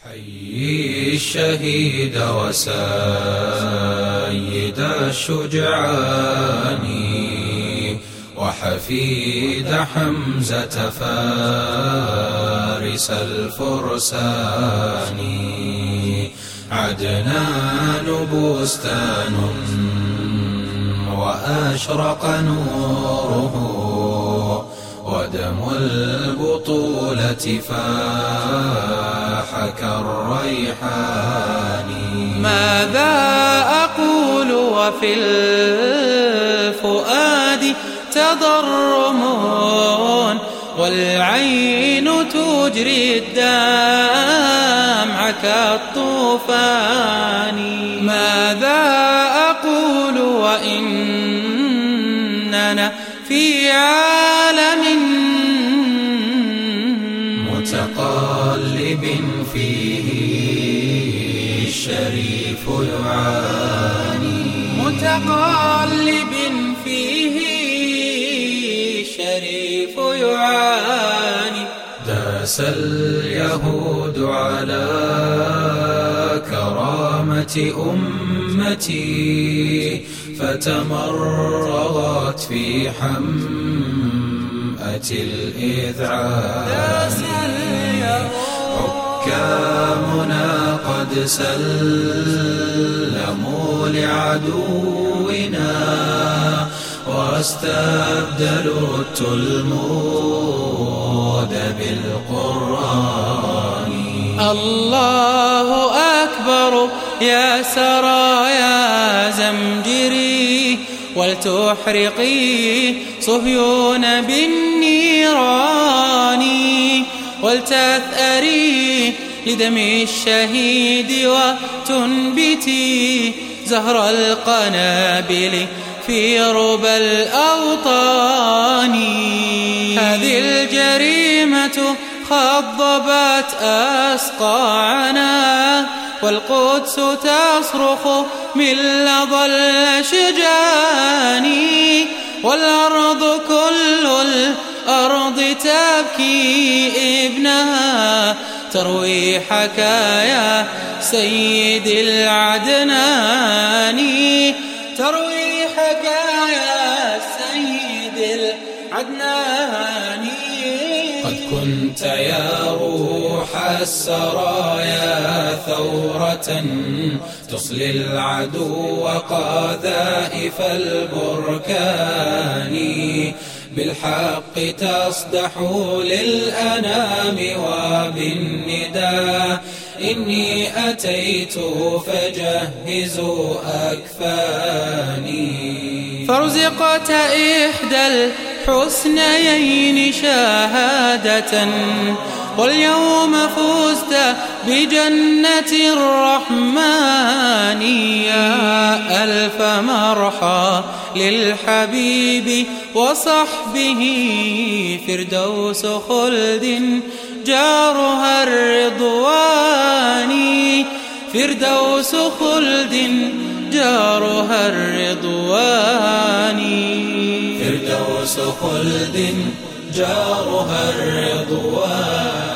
حيي الشهيد وسيد الشجعان وحفيد حمزة فارس الفرسان. عدنان بستان وأشرق نوره ودم البطولة فاح كالريحان. ماذا أقول وفي الفؤاد تضرم والعين تجري الدمع كالطوفان. ماذا أقول وإننا في عالم متقلب فيه الشريف يعاني. متقلب فيه الشريف يعاني. داس اليهود على كرامة أمتي فتمرغت في حمأة الإذعان. حكامنا قد سلموا لعدونا واستبدلوا التلمود بالقرآن. الله أكبر يا سرايا زمجري ولتحرقي صهيون بالنيران ولتثأري لدم الشهيد وتنبتي زهر القنابل في ربى الأوطان. هذه الجريمة خضبت أسقاعنا والقدس تصرخ من لظى الأشجان والأرض كل الأرض تبكي ابنها تروي حكايا سيد العدنان. تروي حكايا سيد العدنان. قد كنت يا روح السرايا ثورة تصلي العدو قذائف البركان. بالحق تصدح للأنام وبالنداء إني أتيت فجهزوا أكفاني. فرزقت إحدى الحسنيين شهادة واليوم فزت بجنة الرحمن. يا ألف مرحى للحبيب وصحبه فردوس خلد جارها الرضوان. فردوس خلد جارها الرضوان. فردوس خلد جارها الرضوان.